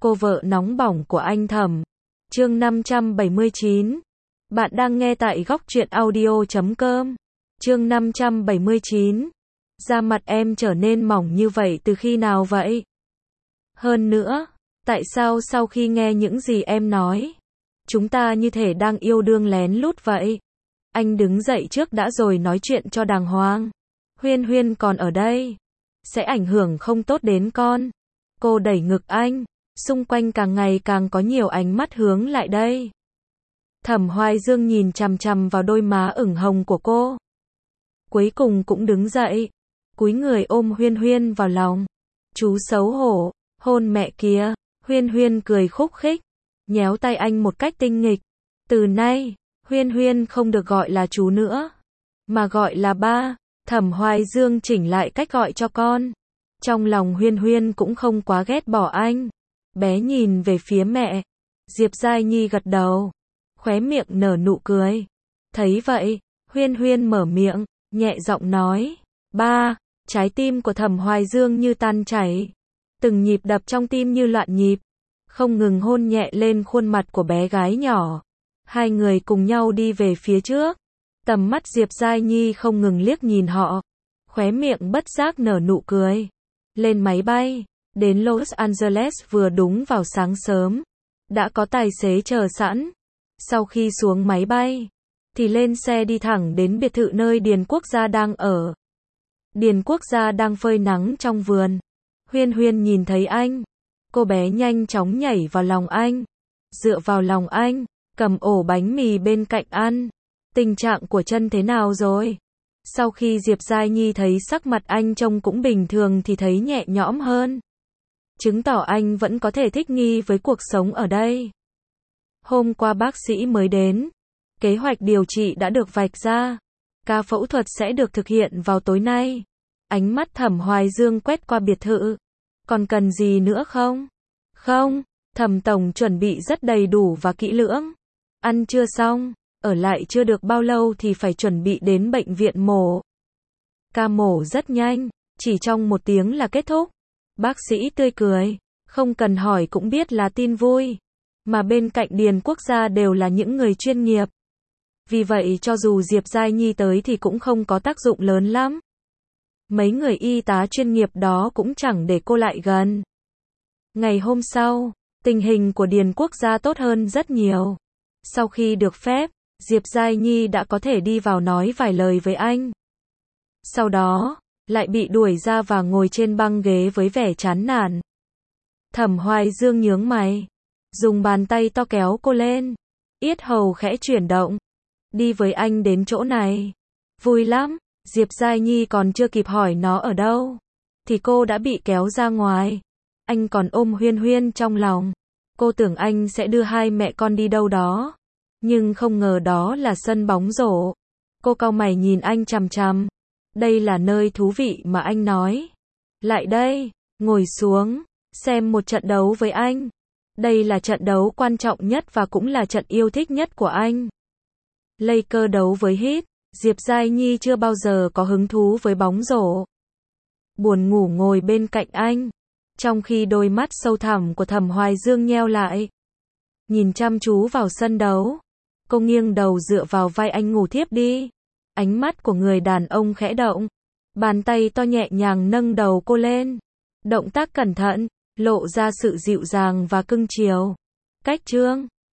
cô vợ nóng bỏng của anh Thẩm. Chương 579. Bạn đang nghe tại góc truyện audio.com. Chương 579. Da mặt em trở nên mỏng như vậy từ khi nào vậy? Hơn nữa, tại sao sau khi nghe những gì em nói, chúng ta như thể đang yêu đương lén lút vậy? Anh đứng dậy trước đã rồi nói chuyện cho đàng hoàng. Huyên Huyên còn ở đây, sẽ ảnh hưởng không tốt đến con. Cô đẩy ngực anh, xung quanh càng ngày càng có nhiều ánh mắt hướng lại đây. Thẩm Hoài Dương nhìn chằm chằm vào đôi má ửng hồng của cô. Cuối cùng cũng đứng dậy, cúi người ôm Huyên Huyên vào lòng. Chú xấu hổ, hôn mẹ kia. Huyên Huyên cười khúc khích, nhéo tay anh một cách tinh nghịch. Từ nay, Huyên Huyên không được gọi là chú nữa, mà gọi là ba. Thẩm Hoài Dương chỉnh lại cách gọi cho con. Trong lòng Huyên Huyên cũng không quá ghét bỏ anh. Bé nhìn về phía mẹ. Diệp Giai Nhi gật đầu, khóe miệng nở nụ cười. Thấy vậy, Huyên Huyên mở miệng, nhẹ giọng nói, ba. Trái tim của Thẩm Hoài Dương như tan chảy, từng nhịp đập trong tim như loạn nhịp, không ngừng hôn nhẹ lên khuôn mặt của bé gái nhỏ. Hai người cùng nhau đi về phía trước. Tầm mắt Diệp Giai Nhi không ngừng liếc nhìn họ, khóe miệng bất giác nở nụ cười. Lên máy bay, đến Los Angeles vừa đúng vào sáng sớm, đã có tài xế chờ sẵn. Sau khi xuống máy bay, thì lên xe đi thẳng đến biệt thự nơi Điền Quốc gia đang ở. Điền Quốc gia đang phơi nắng trong vườn. Huyên Huyên nhìn thấy anh, cô bé nhanh chóng nhảy vào lòng anh, dựa vào lòng anh, cầm ổ bánh mì bên cạnh ăn. Tình trạng của chân thế nào rồi? Sau khi Diệp Giai Nhi thấy sắc mặt anh trông cũng bình thường thì thấy nhẹ nhõm hơn, chứng tỏ anh vẫn có thể thích nghi với cuộc sống ở đây. Hôm qua bác sĩ mới đến, kế hoạch điều trị đã được vạch ra, ca phẫu thuật sẽ được thực hiện vào tối nay. Ánh mắt Thẩm Hoài Dương quét qua biệt thự. Còn cần gì nữa không? Không, Thẩm tổng chuẩn bị rất đầy đủ và kỹ lưỡng. Ăn chưa xong, ở lại chưa được bao lâu thì phải chuẩn bị đến bệnh viện mổ. Ca mổ rất nhanh, chỉ trong 1 tiếng là kết thúc. Bác sĩ tươi cười, không cần hỏi cũng biết là tin vui. Mà bên cạnh Điền Quốc gia đều là những người chuyên nghiệp. Vì vậy cho dù Diệp Giai Nhi tới thì cũng không có tác dụng lớn lắm. Mấy người y tá chuyên nghiệp đó cũng chẳng để cô lại gần. Ngày hôm sau, tình hình của Điền Quốc gia tốt hơn rất nhiều. Sau khi được phép, Diệp Giai Nhi đã có thể đi vào nói vài lời với anh. Sau đó, lại bị đuổi ra và ngồi trên băng ghế với vẻ chán nản. Thẩm Hoài Dương nhướng mày, dùng bàn tay to kéo cô lên, yết hầu khẽ chuyển động. Đi với anh đến chỗ này. Vui lắm. Diệp Giai Nhi còn chưa kịp hỏi nó ở đâu, thì cô đã bị kéo ra ngoài. Anh còn ôm Huyên Huyên trong lòng. Cô tưởng anh sẽ đưa hai mẹ con đi đâu đó, nhưng không ngờ đó là sân bóng rổ. Cô cau mày nhìn anh chằm chằm. Đây là nơi thú vị mà anh nói. Lại đây, ngồi xuống, xem một trận đấu với anh. Đây là trận đấu quan trọng nhất và cũng là trận yêu thích nhất của anh. Lakers đấu với Heat. Diệp Giai Nhi chưa bao giờ có hứng thú với bóng rổ. Buồn ngủ ngồi bên cạnh anh, trong khi đôi mắt sâu thẳm của Thẩm Hoài Dương nheo lại, nhìn chăm chú vào sân đấu. Cô nghiêng đầu dựa vào vai anh ngủ thiếp đi. Ánh mắt của người đàn ông khẽ động, bàn tay to nhẹ nhàng nâng đầu cô lên. Động tác cẩn thận, lộ ra sự dịu dàng và cưng chiều. Cách chương